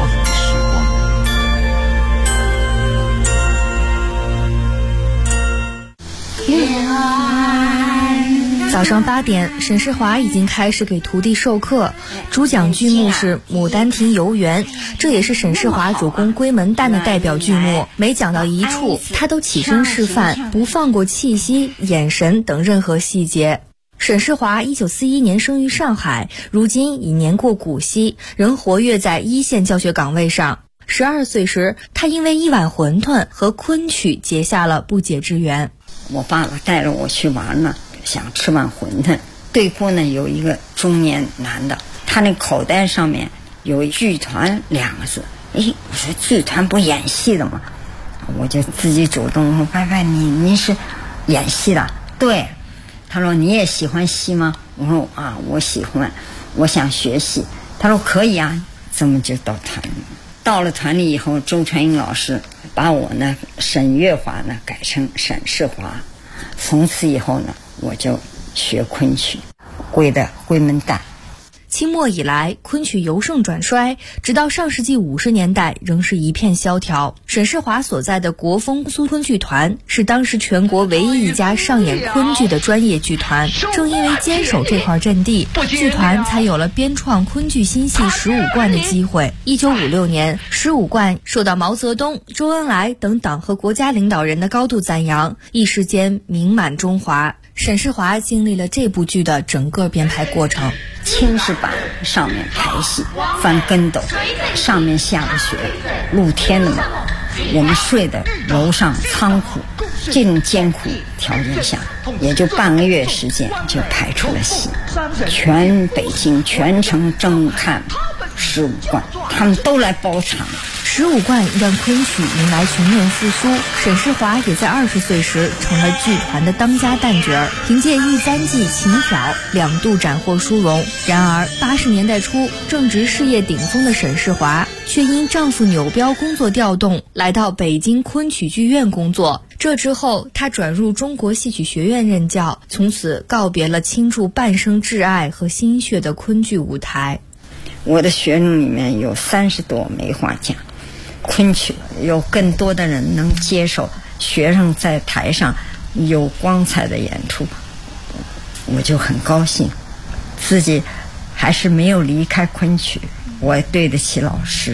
早上8点，沈世华已经开始给徒弟授课。主讲剧目是《牡丹亭游园》，这也是沈世华主攻闺门旦的代表剧目。每讲到一处，他都起身示范，不放过气息、眼神等任何细节。沈世华1941年生于上海，如今已年过古稀，仍活跃在一线教学岗位上。12岁时，他因为一碗馄饨和昆曲结下了不解之缘。 我爸爸带着我去玩呢，想吃碗馄饨。对过呢有一个中年男的，他那口袋上面有剧团2个字。我说剧团不演戏的吗？我就自己主动说：“伯伯，你是演戏的？”对。他说：“你也喜欢戏吗？”我说：“啊，我喜欢，我想学戏。”他说：“可以啊。”这么就到团里。到了团里以后，周传英老师把我呢沈月华呢改成沈世华。从此以后呢，我就学昆曲，归的闺门旦。 清末以来，昆曲由盛转衰，直到上世纪50年代仍是一片萧条。沈世华所在的国风苏昆剧团是当时全国唯一一家上演昆剧的专业剧团。正因为坚守这块阵地，剧团才有了编创昆剧新戏15贯的机会。1956年，15贯受到毛泽东、周恩来等党和国家领导人的高度赞扬，一时间名满中华。沈世华经历了这部剧的整个编排过程。 青石板上面排戏，翻跟斗，上面下着雪，露天的嘛。我们睡的楼上仓库，这种艰苦条件下，也就半个月时间就排出了戏。全北京全城争看15贯，他们都来包场。 15贯让昆曲迎来全面复苏，沈世华也在20岁时成了剧团的当家旦角儿，凭借《玉簪记》《琴挑》2度斩获殊荣。然而80年代初，正值事业顶峰的沈世华却因丈夫扭标工作调动，来到北京昆曲剧院工作。这之后，他转入中国戏曲学院任教，从此告别了倾注半生挚爱和心血的昆剧舞台。 我的学生里面有30多梅花奖。昆曲有更多的人能接受学生在台上有光彩的演出，我就很高兴。自己还是没有离开昆曲，我也对得起老师。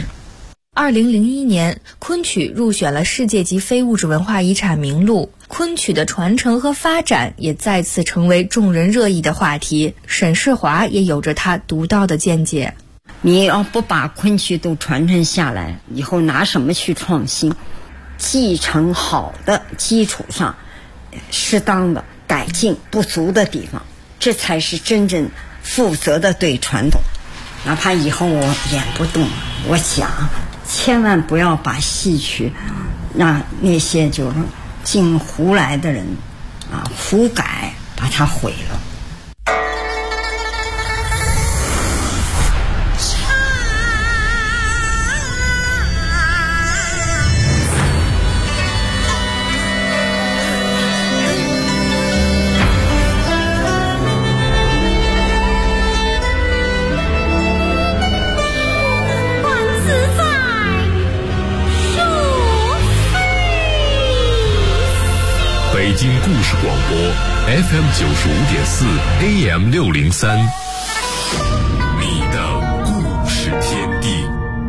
2001年，昆曲入选了世界级非物质文化遗产名录，昆曲的传承和发展也再次成为众人热议的话题。沈世华也有着他独到的见解。 你要不把昆曲都传承下来，以后拿什么去创新？继承好的基础上，适当的改进不足的地方，这才是真正负责的对传统。哪怕以后我演不动，我想千万不要把戏曲让那些就是进胡来的人胡改，把它毁了。 北京故事广播 FM 95.4 AM 603，你的故事天地。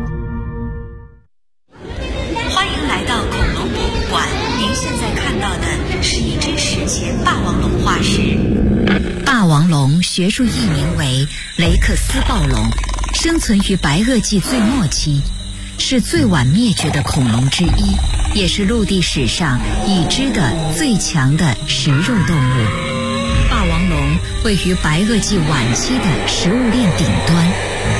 欢迎来到恐龙博物馆，您现在看到的是一只史前霸王龙化石。霸王龙学术译名为雷克斯暴龙，生存于白垩纪最末期，是最晚灭绝的恐龙之一，也是陆地史上已知的最强的食肉动物。霸王龙位于白垩纪晚期的食物链顶端。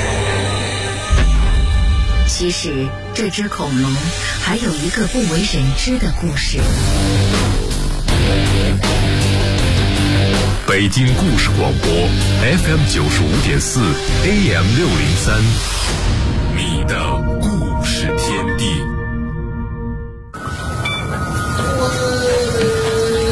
其实这只恐龙还有一个不为人知的故事。 北京故事广播 FM 95.4 AM 603，你的故事天地。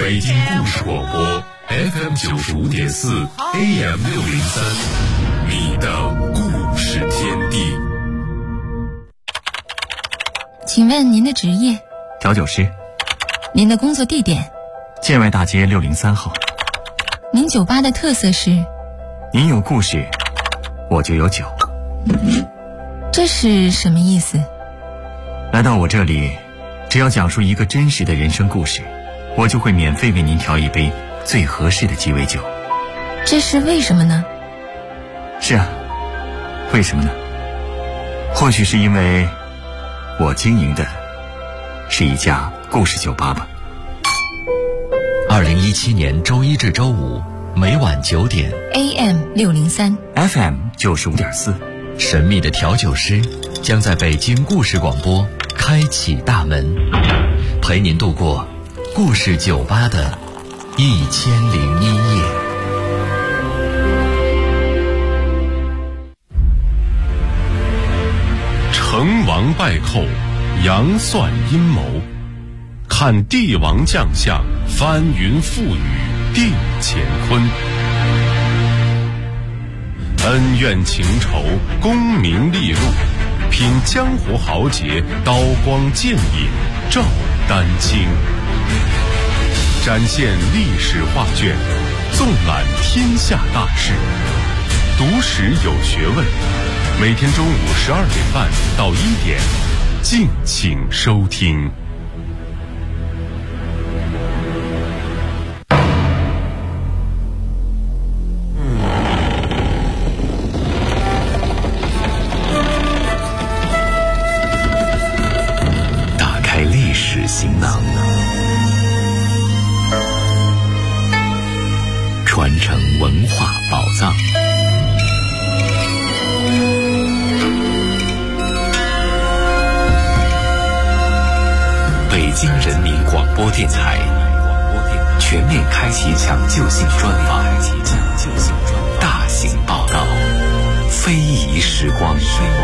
北京故事广播 FM95.4 AM603，你的故事天地。 请问您的职业？ 调酒师。 您的工作地点？ 建外大街603号。 您酒吧的特色是？ 您有故事，我就有酒。 这是什么意思？ 来到我这里，只要讲述一个真实的人生故事，我就会免费为您调一杯最合适的鸡尾酒。 这是为什么呢？ 是啊，为什么呢？或许是因为我经营的是一家故事酒吧吧。 2017年周一至周五每晚9点 AM603 FM95.4， 神秘的调酒师将在北京故事广播开启大门，陪您度过故事酒吧的1001夜。 成王败寇，杨算阴谋，看帝王将相，翻云覆雨定乾坤。恩怨情仇，功名利禄，品江湖豪杰，刀光剑影照丹青。展现历史画卷，纵览天下大事，读史有学问。每天中午12点半到1点，敬请收听。 打开历史行囊，传承文化宝藏。北京人民广播电台全面开启抢救性专访，大型报道，非遗时光。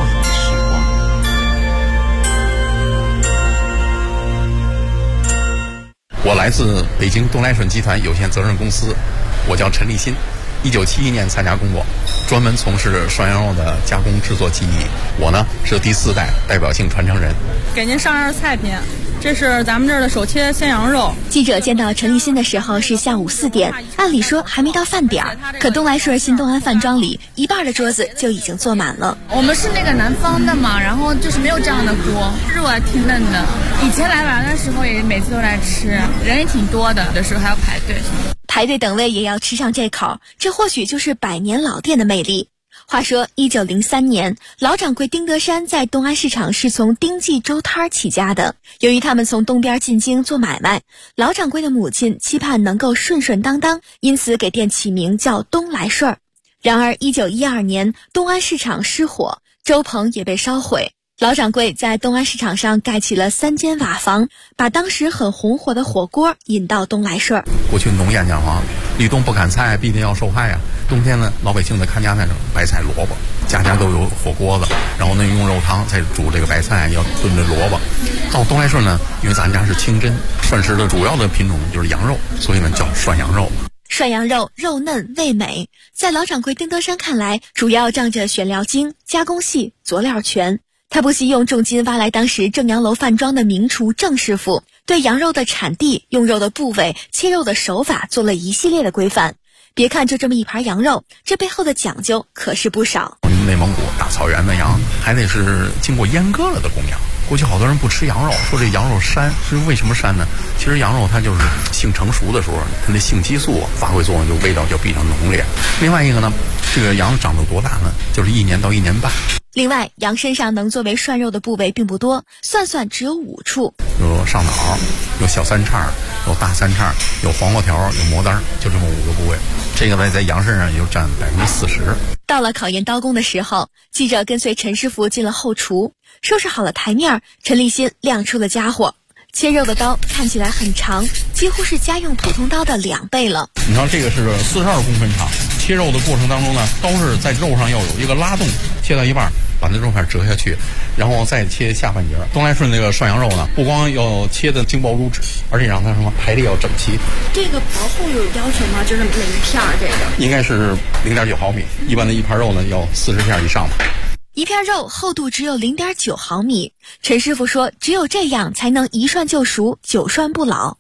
我来自北京东来顺集团有限责任公司，我叫陈立新，1971年参加工作，专门从事涮羊肉的加工制作技艺。我呢是第4代代表性传承人。 给您上样菜品，这是咱们这儿的手切鲜羊肉。 记者见到陈立新的时候是下午4点，按理说还没到饭点儿，可东来顺新东安饭庄里一半的桌子就已经坐满了。 我们是那个南方的嘛，然后就是没有这样的锅，肉啊挺嫩的。以前来玩的时候也每次都来吃，人也挺多的，有的时候还要排队。 排队等位也要吃上这口，这或许就是百年老店的魅力。话说1903年，老掌柜丁德山在东安市场是从丁记粥摊起家的。由于他们从东边进京做买卖，老掌柜的母亲期盼能够顺顺当当，因此给店起名叫东来顺。然而1912年，东安市场失火，粥棚也被烧毁。老掌柜在东安市场上盖起了3间瓦房，把当时很红火的火锅引到东来顺。 过去农谚讲话，立冬不砍菜，必定要受害啊。冬天呢，老百姓的看家那种白菜萝卜，家家都有火锅子，然后呢用肉汤再煮这个白菜，要炖这萝卜。到东来顺呢，因为咱家是清真，涮食的主要的品种就是羊肉，所以呢叫涮羊肉。 涮羊肉肉嫩味美，在老掌柜丁德山看来，主要仗着选料精、加工细、佐料全。他不惜用重金挖来当时正阳楼饭庄的名厨郑师傅，对羊肉的产地、用肉的部位、切肉的手法做了一系列的规范。别看就这么一盘羊肉，这背后的讲究可是不少。 内蒙古大草原的羊还得是经过阉割了的公羊。过去好多人不吃羊肉，说这羊肉膻，是为什么膻呢？其实羊肉它就是性成熟的时候，它的性激素发挥作用，就味道就比较浓烈。另外一个呢，这个羊长到多大呢？就是1年到1年半。 另外，羊身上能作为涮肉的部位并不多，算算只有5处。 有上脑，有小三叉，有大三叉，有黄瓜条，有魔丹，就这么5个部位。这个呢，在羊身上也就占40%。 到了考验刀工的时候，记者跟随陈师傅进了后厨，收拾好了台面，陈立新亮出了家伙。 切肉的刀看起来很长，几乎是家用普通刀的2倍了。 你看这个是42公分长，切肉的过程当中呢，刀是在肉上要有一个拉动，切到一半把那肉片折下去，然后再切下半截。东来顺那个涮羊肉呢，不光要切的精薄如纸，而且让它什么排列要整齐。 这个薄厚有要求吗？就是每一片这个应该是0.9毫米，一般的一盘肉呢要40片以上吧。 一片肉厚度只有0.9毫米，陈师傅说，只有这样才能一涮就熟，久涮不老。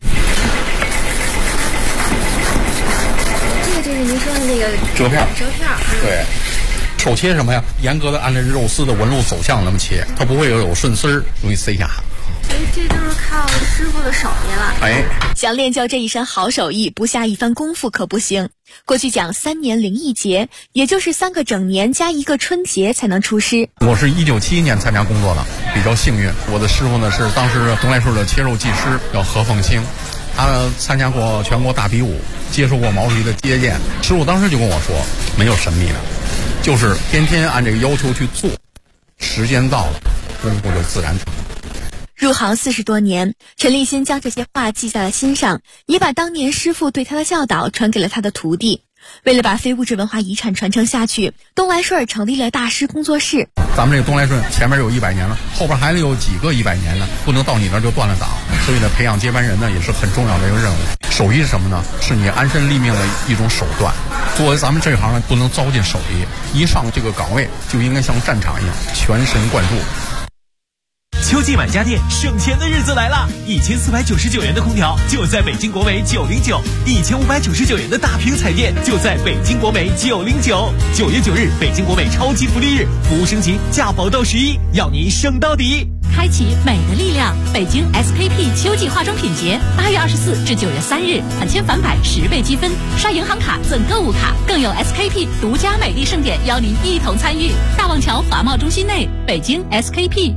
这个就是您说的那个折片。 对。 手切什么呀？严格的按照肉丝的纹路走向那么切，它不会有顺丝儿，容易塞下。 所以这就是靠师傅的手艺了。想练就这一身好手艺，不下一番功夫可不行。过去讲3年零1节，也就是3个整年加1个春节才能出师。 我是1971年参加工作的，比较幸运。我的师傅呢是当时东来顺的切肉技师，叫何凤清，他参加过全国大比武，接受过毛主席的接见。师傅当时就跟我说，没有神秘的，就是天天按这个要求去做，时间到了，功夫就自然成。 入行40多年，陈立新将这些话记在了心上，也把当年师傅对他的教导传给了他的徒弟。为了把非物质文化遗产传承下去，东来顺成立了大师工作室。 咱们这个东来顺前面有100年了，后边还有几个100年呢，不能到你那儿就断了档。所以呢，培养接班人呢也是很重要的一个任务。手艺是什么呢？是你安身立命的一种手段。作为咱们这行呢，不能糟践手艺，一上这个岗位就应该像战场一样全神贯注。 秋季买家电省钱的日子来了，1499元的空调就在北京国美909，1599元的大屏彩电就在北京国美909。9月9日，北京国美超级福利日，服务升级，价保到11，要你省到底。 开启美的力量，北京 SKP 秋季化妆品节，8月24至9月3日，返签返百10倍积分，刷银行卡赠购物卡，更有 SKP 独家美丽盛典邀您一同参与。大望桥华贸中心内，北京 SKP。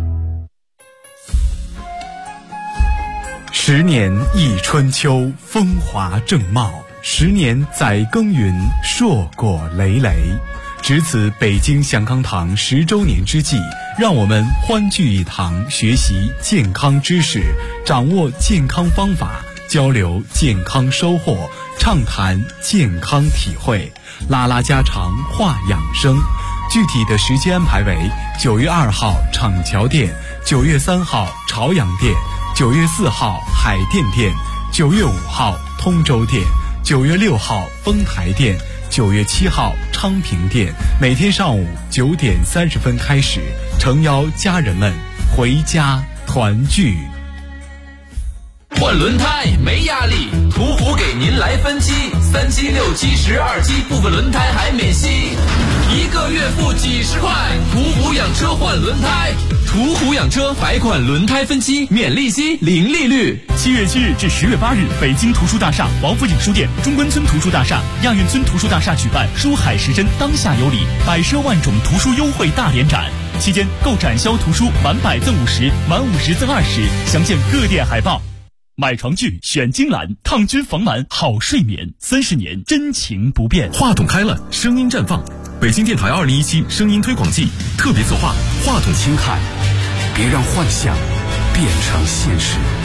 10年一春秋，风华正茂；10年载耕耘，硕果累累。值此北京祥康堂10周年之际，让我们欢聚一堂，学习健康知识，掌握健康方法，交流健康收获，畅谈健康体会，拉拉家常，话养生。具体的时间安排为9月2号厂桥店，9月3号朝阳店，9月4号海淀店，9月5号通州店，9月6号丰台店，9月7号昌平店。每天上午9点30分开始，诚邀家人们回家团聚。 换轮胎没压力，途虎给您来分期，3期、6期、12期，部分轮胎还免息，1个月付几十块。途虎养车换轮胎，途虎养车百款轮胎分期，免利息，零利率。 7月7日至10月8日，北京图书大厦、王府井书店、中关村图书大厦、亚运村图书大厦举办书海时针当下有礼，百奢万种图书优惠大联展。期间购展销图书满100赠50，满50赠20，详见各店海报。买床具选金兰，抗菌防螨好睡眠，30年真情不变。 话筒开了，声音绽放。北京电台2017声音推广季特别策划，话筒轻看，别让幻想变成现实。